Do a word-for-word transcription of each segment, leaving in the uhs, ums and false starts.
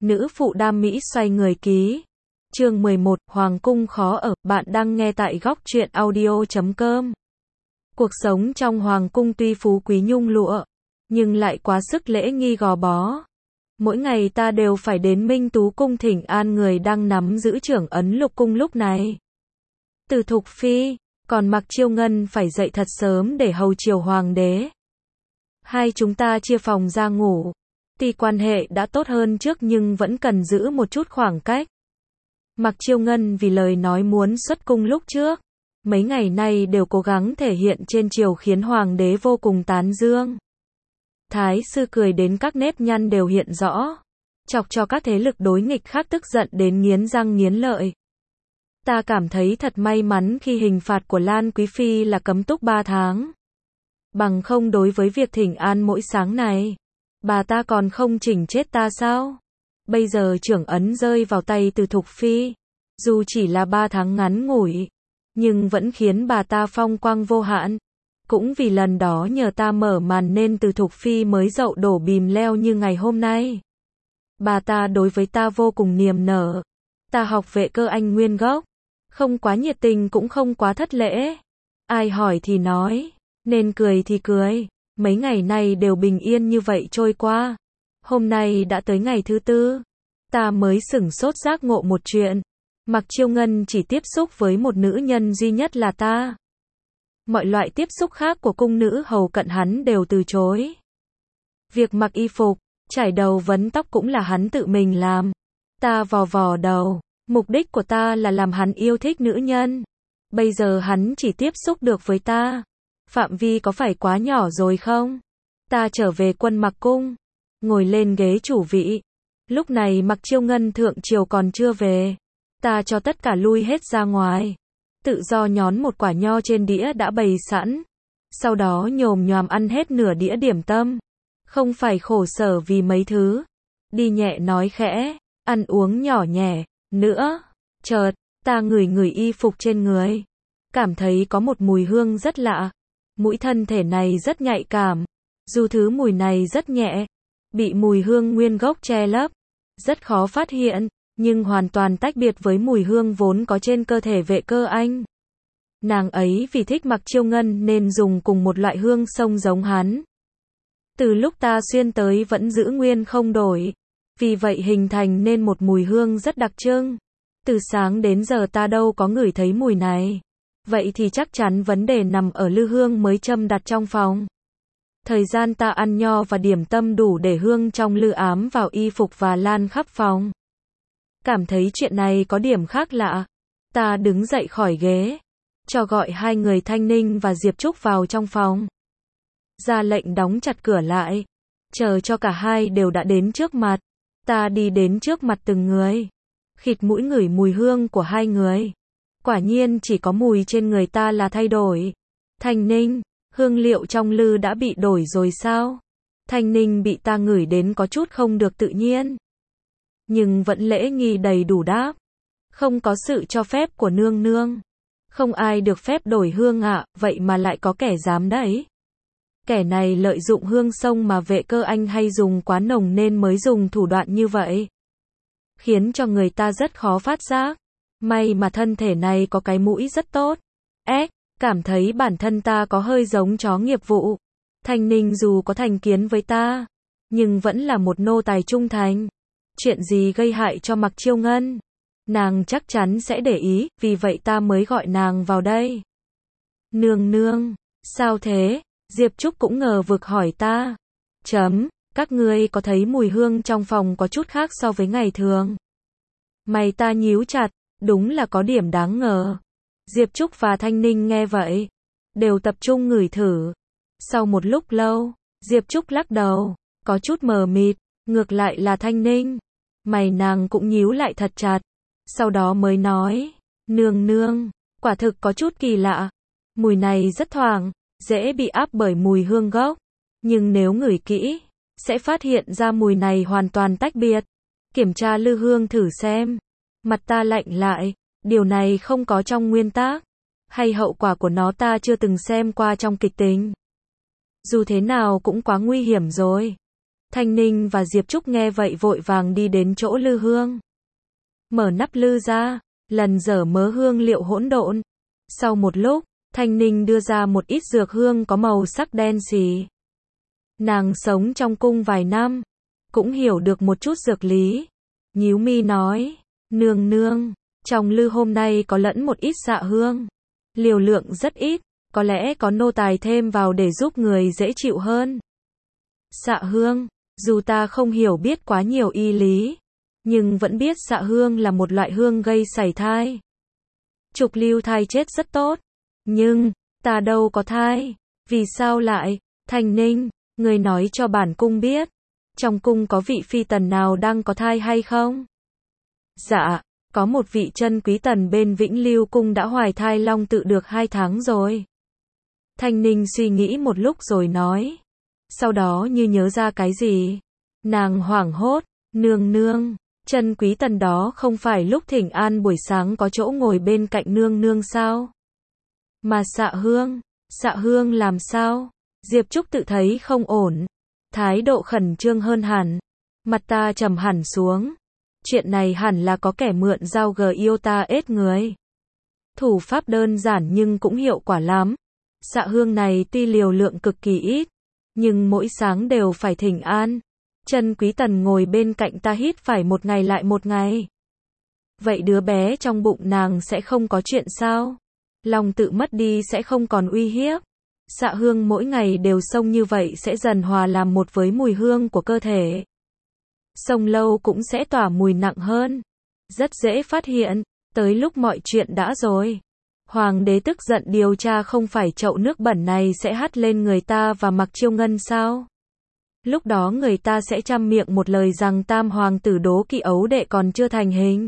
Nữ phụ đam mỹ xoay người ký. Chương mười một, Hoàng cung khó ở, bạn đang nghe tại góc truyện audio chấm com. Cuộc sống trong Hoàng cung tuy phú quý nhung lụa, nhưng lại quá sức lễ nghi gò bó. Mỗi ngày ta đều phải đến Minh Tú cung thỉnh an người đang nắm giữ trưởng ấn Lục cung lúc này. Từ Thục Phi, còn Mặc Chiêu Ngân phải dậy thật sớm để hầu chiều hoàng đế. Hai chúng ta chia phòng ra ngủ. Tuy quan hệ đã tốt hơn trước nhưng vẫn cần giữ một chút khoảng cách. Mặc Chiêu Ngân vì lời nói muốn xuất cung lúc trước, mấy ngày nay đều cố gắng thể hiện trên triều khiến hoàng đế vô cùng tán dương. Thái sư cười đến các nếp nhăn đều hiện rõ, chọc cho các thế lực đối nghịch khác tức giận đến nghiến răng nghiến lợi. Ta cảm thấy thật may mắn khi hình phạt của Lan Quý Phi là cấm túc ba tháng. Bằng không đối với việc thỉnh an mỗi sáng này, bà ta còn không chỉnh chết ta sao? Bây giờ trưởng ấn rơi vào tay Từ Thục Phi, dù chỉ là ba tháng ngắn ngủi, nhưng vẫn khiến bà ta phong quang vô hạn. Cũng vì lần đó nhờ ta mở màn nên Từ Thục Phi mới dậu đổ bìm leo như ngày hôm nay. Bà ta đối với ta vô cùng niềm nở. Ta học vệ cơ anh nguyên gốc, không quá nhiệt tình cũng không quá thất lễ. Ai hỏi thì nói, nên cười thì cười. Mấy ngày nay đều bình yên như vậy trôi qua. Hôm nay đã tới ngày thứ tư, ta mới sửng sốt giác ngộ một chuyện. Mặc Chiêu Ngân chỉ tiếp xúc với một nữ nhân duy nhất là ta. Mọi loại tiếp xúc khác của cung nữ hầu cận hắn đều từ chối. Việc mặc y phục, chải đầu vấn tóc cũng là hắn tự mình làm. Ta vò vò đầu, mục đích của ta là làm hắn yêu thích nữ nhân. Bây giờ hắn chỉ tiếp xúc được với ta. Phạm vi có phải quá nhỏ rồi không? Ta trở về Quân Mặc cung, ngồi lên ghế chủ vị. Lúc này Mặc Chiêu Ngân thượng triều còn chưa về. Ta cho tất cả lui hết ra ngoài. Tự do nhón một quả nho trên đĩa đã bày sẵn. Sau đó nhồm nhoàm ăn hết nửa đĩa điểm tâm. Không phải khổ sở vì mấy thứ. Đi nhẹ nói khẽ, ăn uống nhỏ nhẹ. Nữa, chợt, ta ngửi ngửi y phục trên người. Cảm thấy có một mùi hương rất lạ. Mũi thân thể này rất nhạy cảm. Dù thứ mùi này rất nhẹ, bị mùi hương nguyên gốc che lấp, rất khó phát hiện, nhưng hoàn toàn tách biệt với mùi hương vốn có trên cơ thể vệ cơ anh. Nàng ấy vì thích Mặc Chiêu Ngân nên dùng cùng một loại hương xông giống hắn. Từ lúc ta xuyên tới vẫn giữ nguyên không đổi. Vì vậy hình thành nên một mùi hương rất đặc trưng. Từ sáng đến giờ ta đâu có ngửi thấy mùi này. Vậy thì chắc chắn vấn đề nằm ở lư hương mới châm đặt trong phòng. Thời gian ta ăn nho và điểm tâm đủ để hương trong lư ám vào y phục và lan khắp phòng. Cảm thấy chuyện này có điểm khác lạ. Ta đứng dậy khỏi ghế, cho gọi hai người Thanh Ninh và Diệp Trúc vào trong phòng. Ra lệnh đóng chặt cửa lại. Chờ cho cả hai đều đã đến trước mặt. Ta đi đến trước mặt từng người. Khịt mũi ngửi mùi hương của hai người. Quả nhiên chỉ có mùi trên người ta là thay đổi. Thanh Ninh, hương liệu trong lư đã bị đổi rồi sao? Thanh Ninh bị ta ngửi đến có chút không được tự nhiên. Nhưng vẫn lễ nghi đầy đủ đáp. Không có sự cho phép của nương nương. Không ai được phép đổi hương ạ, vậy mà lại có kẻ dám đấy. Kẻ này lợi dụng hương sông mà vệ cơ anh hay dùng quá nồng nên mới dùng thủ đoạn như vậy. Khiến cho người ta rất khó phát giác. May mà thân thể này có cái mũi rất tốt. Ếch, cảm thấy bản thân ta có hơi giống chó nghiệp vụ. Thanh Ninh dù có thành kiến với ta, nhưng vẫn là một nô tài trung thành. Chuyện gì gây hại cho Mặc Chiêu Ngân, nàng chắc chắn sẽ để ý, vì vậy ta mới gọi nàng vào đây. Nương nương, sao thế? Diệp Trúc cũng ngờ vực hỏi ta. Chấm, các ngươi có thấy mùi hương trong phòng có chút khác so với ngày thường? Mày ta nhíu chặt. Đúng là có điểm đáng ngờ. Diệp Trúc và Thanh Ninh nghe vậy, đều tập trung ngửi thử. Sau một lúc lâu, Diệp Trúc lắc đầu, có chút mờ mịt, ngược lại là Thanh Ninh. Mày nàng cũng nhíu lại thật chặt. Sau đó mới nói, nương nương, quả thực có chút kỳ lạ. Mùi này rất thoảng, dễ bị áp bởi mùi hương gốc. Nhưng nếu ngửi kỹ, sẽ phát hiện ra mùi này hoàn toàn tách biệt. Kiểm tra lư hương thử xem. Mặt ta lạnh lại, điều này không có trong nguyên tác, hay hậu quả của nó ta chưa từng xem qua trong kịch tính. Dù thế nào cũng quá nguy hiểm rồi. Thanh Ninh và Diệp Trúc nghe vậy vội vàng đi đến chỗ lư hương. Mở nắp lư ra, lần dở mớ hương liệu hỗn độn. Sau một lúc, Thanh Ninh đưa ra một ít dược hương có màu sắc đen xì. Nàng sống trong cung vài năm, cũng hiểu được một chút dược lý. Nhíu mi nói, nương nương, trong lư hôm nay có lẫn một ít xạ hương. Liều lượng rất ít, có lẽ có nô tài thêm vào để giúp người dễ chịu hơn. Xạ hương, dù ta không hiểu biết quá nhiều y lý, nhưng vẫn biết xạ hương là một loại hương gây sảy thai. Trục lưu thai chết rất tốt, nhưng, ta đâu có thai. Vì sao lại, Thanh Ninh, người nói cho bản cung biết, trong cung có vị phi tần nào đang có thai hay không? Dạ, có một vị chân quý tần bên Vĩnh Lưu cung đã hoài thai long tự được hai tháng rồi. Thanh Ninh suy nghĩ một lúc rồi nói. Sau đó như nhớ ra cái gì, nàng hoảng hốt, nương nương, chân quý tần đó không phải lúc thỉnh an buổi sáng có chỗ ngồi bên cạnh nương nương sao? Mà xạ hương, xạ hương làm sao? Diệp Trúc tự thấy không ổn, thái độ khẩn trương hơn hẳn, mặt ta trầm hẳn xuống. Chuyện này hẳn là có kẻ mượn dao gờ yêu ta ết người. Thủ pháp đơn giản nhưng cũng hiệu quả lắm. Xạ hương này tuy liều lượng cực kỳ ít, nhưng mỗi sáng đều phải thỉnh an. Chân quý tần ngồi bên cạnh ta hít phải một ngày lại một ngày. Vậy đứa bé trong bụng nàng sẽ không có chuyện sao? Lòng tự mất đi sẽ không còn uy hiếp. Xạ hương mỗi ngày đều xông như vậy sẽ dần hòa làm một với mùi hương của cơ thể. Xông lâu cũng sẽ tỏa mùi nặng hơn. Rất dễ phát hiện, tới lúc mọi chuyện đã rồi. Hoàng đế tức giận điều tra không phải chậu nước bẩn này sẽ hắt lên người ta và Mặc Chiêu Ngân sao? Lúc đó người ta sẽ trăm miệng một lời rằng tam hoàng tử Đố Kỵ ấu đệ còn chưa thành hình.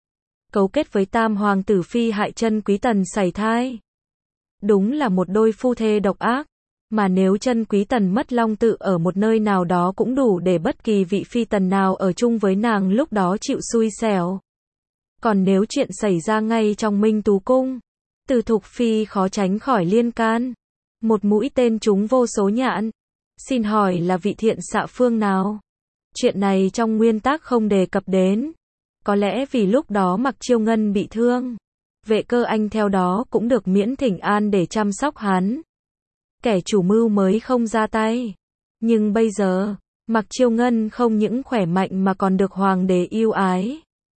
Cấu kết với tam hoàng tử phi hại chân quý tần sảy thai. Đúng là một đôi phu thê độc ác. Mà nếu chân quý tần mất long tự ở một nơi nào đó cũng đủ để bất kỳ vị phi tần nào ở chung với nàng lúc đó chịu xui xẻo. Còn nếu chuyện xảy ra ngay trong Minh Tú cung, Từ Thục phi khó tránh khỏi liên can. Một mũi tên trúng vô số nhạn. Xin hỏi là vị thiện xạ phương nào? Chuyện này trong nguyên tắc không đề cập đến. Có lẽ vì lúc đó Mặc Chiêu Ngân bị thương, Vệ Cơ Anh theo đó cũng được miễn thỉnh an để chăm sóc hắn. Kẻ chủ mưu mới không ra tay. Nhưng bây giờ, Mặc Chiêu Ngân không những khỏe mạnh mà còn được hoàng đế yêu ái.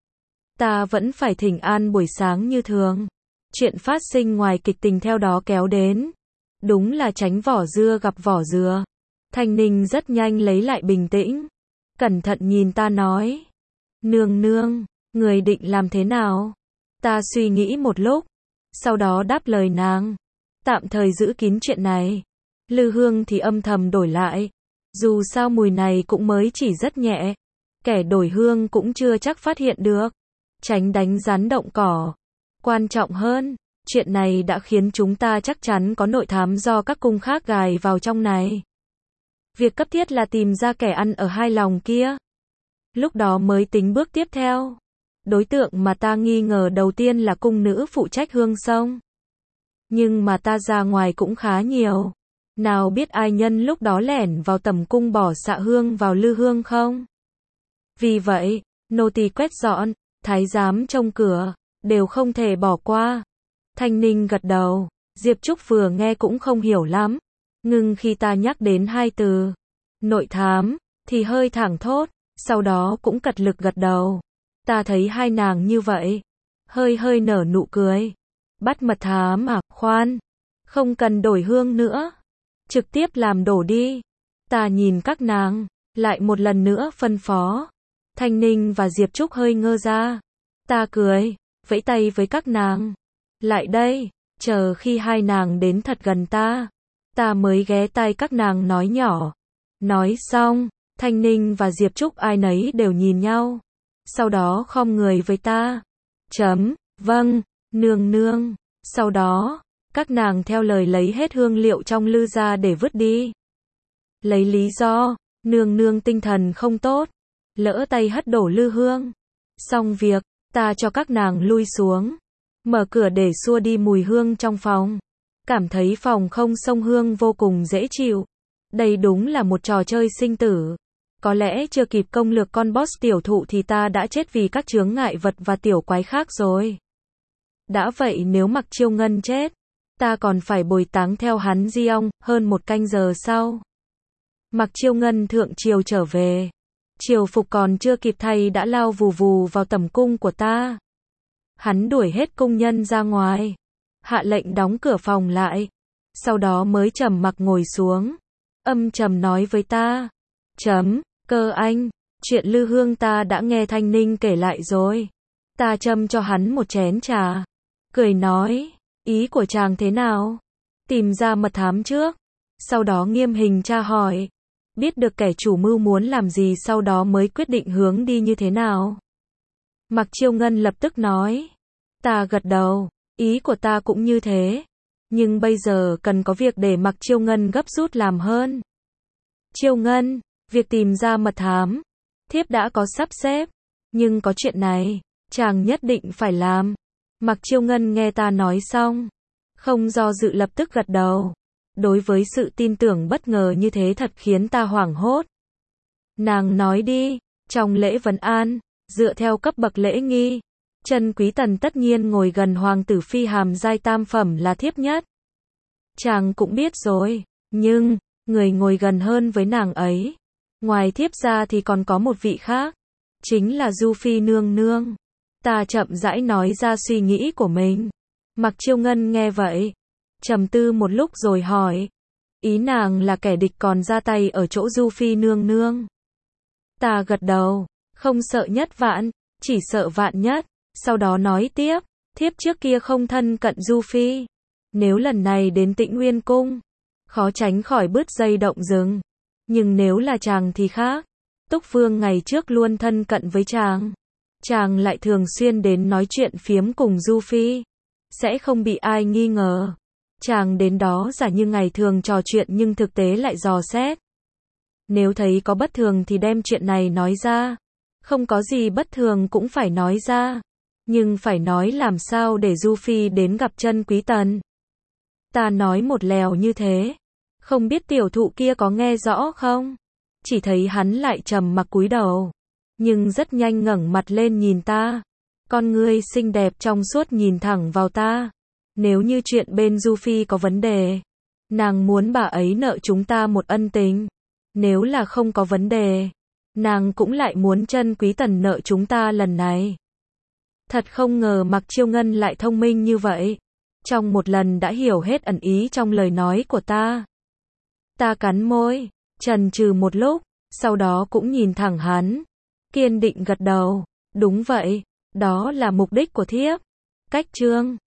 Ta vẫn phải thỉnh an buổi sáng như thường. Chuyện phát sinh ngoài kịch tình theo đó kéo đến. Đúng là tránh vỏ dưa gặp vỏ dừa. Thanh Ninh rất nhanh lấy lại bình tĩnh. Cẩn thận nhìn ta nói. Nương nương, người định làm thế nào? Ta suy nghĩ một lúc. Sau đó đáp lời nàng. Tạm thời giữ kín chuyện này. Lư hương thì âm thầm đổi lại. Dù sao mùi này cũng mới chỉ rất nhẹ. Kẻ đổi hương cũng chưa chắc phát hiện được. Tránh đánh rắn động cỏ. Quan trọng hơn, chuyện này đã khiến chúng ta chắc chắn có nội thám do các cung khác gài vào trong này. Việc cấp thiết là tìm ra kẻ ăn ở hai lòng kia. Lúc đó mới tính bước tiếp theo. Đối tượng mà ta nghi ngờ đầu tiên là cung nữ phụ trách hương sông. Nhưng mà ta ra ngoài cũng khá nhiều. Nào biết ai nhân lúc đó lẻn vào tầm cung bỏ xạ hương vào lư hương không? Vì vậy, nô tỳ quét dọn, thái giám trông cửa, đều không thể bỏ qua. Thanh Ninh gật đầu, Diệp Trúc vừa nghe cũng không hiểu lắm. Nhưng khi ta nhắc đến hai từ, nội thám, thì hơi thẳng thốt, sau đó cũng cật lực gật đầu. Ta thấy hai nàng như vậy, hơi hơi nở nụ cười. Bắt mật thám à, khoan, không cần đổi hương nữa. Trực tiếp làm đổ đi. Ta nhìn các nàng, lại một lần nữa phân phó. Thanh Ninh và Diệp Trúc hơi ngơ ra. Ta cười, vẫy tay với các nàng. Lại đây, chờ khi hai nàng đến thật gần ta. Ta mới ghé tai các nàng nói nhỏ. Nói xong, Thanh Ninh và Diệp Trúc ai nấy đều nhìn nhau. Sau đó khom người với ta. Chấm, vâng, nương nương. Sau đó, các nàng theo lời lấy hết hương liệu trong lư ra để vứt đi. Lấy lý do, nương nương tinh thần không tốt. Lỡ tay hất đổ lư hương. Xong việc, ta cho các nàng lui xuống. Mở cửa để xua đi mùi hương trong phòng. Cảm thấy phòng không xông hương vô cùng dễ chịu. Đây đúng là một trò chơi sinh tử. Có lẽ chưa kịp công lược con boss tiểu thụ thì ta đã chết vì các chướng ngại vật và tiểu quái khác rồi. Đã vậy nếu Mặc Chiêu Ngân chết, ta còn phải bồi táng theo hắn Giong, hơn một canh giờ sau. Mặc Chiêu Ngân thượng triều trở về. Triều phục còn chưa kịp thay đã lao vù vù vào tẩm cung của ta. Hắn đuổi hết cung nhân ra ngoài. Hạ lệnh đóng cửa phòng lại. Sau đó mới trầm mặc ngồi xuống. Âm trầm nói với ta. Chấm, Cơ anh, chuyện Lư Hương ta đã nghe Thanh Ninh kể lại rồi. Ta châm cho hắn một chén trà. Cười nói, ý của chàng thế nào? Tìm ra mật thám trước. Sau đó nghiêm hình tra hỏi. Biết được kẻ chủ mưu muốn làm gì sau đó mới quyết định hướng đi như thế nào. Mặc Chiêu Ngân lập tức nói. Ta gật đầu, ý của ta cũng như thế. Nhưng bây giờ cần có việc để Mặc Chiêu Ngân gấp rút làm hơn. Chiêu Ngân, việc tìm ra mật thám, thiếp đã có sắp xếp. Nhưng có chuyện này, chàng nhất định phải làm. Mặc Chiêu Ngân nghe ta nói xong, không do dự lập tức gật đầu. Đối với sự tin tưởng bất ngờ như thế thật khiến ta hoảng hốt. Nàng nói đi, trong lễ vấn an, dựa theo cấp bậc lễ nghi, Trân Quý Tần tất nhiên ngồi gần hoàng tử phi hàm giai tam phẩm là thiếp nhất. Chàng cũng biết rồi, nhưng, người ngồi gần hơn với nàng ấy, ngoài thiếp ra thì còn có một vị khác, chính là Du Phi nương nương. Ta chậm rãi nói ra suy nghĩ của mình. Mặc Chiêu Ngân nghe vậy, trầm tư một lúc rồi hỏi, ý nàng là kẻ địch còn ra tay ở chỗ Du Phi nương nương. Ta gật đầu, không sợ nhất vạn, chỉ sợ vạn nhất. Sau đó nói tiếp, thiếp trước kia không thân cận Du Phi. Nếu lần này đến Tĩnh Nguyên Cung, khó tránh khỏi bứt dây động rừng. Nhưng nếu là chàng thì khác. Túc Vương ngày trước luôn thân cận với chàng. Chàng lại thường xuyên đến nói chuyện phiếm cùng Du Phi. Sẽ không bị ai nghi ngờ. Chàng đến đó giả như ngày thường trò chuyện nhưng thực tế lại dò xét. Nếu thấy có bất thường thì đem chuyện này nói ra. Không có gì bất thường cũng phải nói ra. Nhưng phải nói làm sao để Du Phi đến gặp Trân Quý Tần. Ta nói một lèo như thế. Không biết tiểu thụ kia có nghe rõ không? Chỉ thấy hắn lại trầm mặc cúi đầu. Nhưng rất nhanh ngẩng mặt lên nhìn ta. Con ngươi xinh đẹp trong suốt nhìn thẳng vào ta. Nếu như chuyện bên Du Phi có vấn đề, nàng muốn bà ấy nợ chúng ta một ân tình. Nếu là không có vấn đề, nàng cũng lại muốn Trân Quý Tần nợ chúng ta lần này. Thật không ngờ Mặc Chiêu Ngân lại thông minh như vậy. Trong một lần đã hiểu hết ẩn ý trong lời nói của ta. Ta cắn môi, chần chừ một lúc, sau đó cũng nhìn thẳng hắn. Kiên định gật đầu, đúng vậy, đó là mục đích của thiếp. Cách chương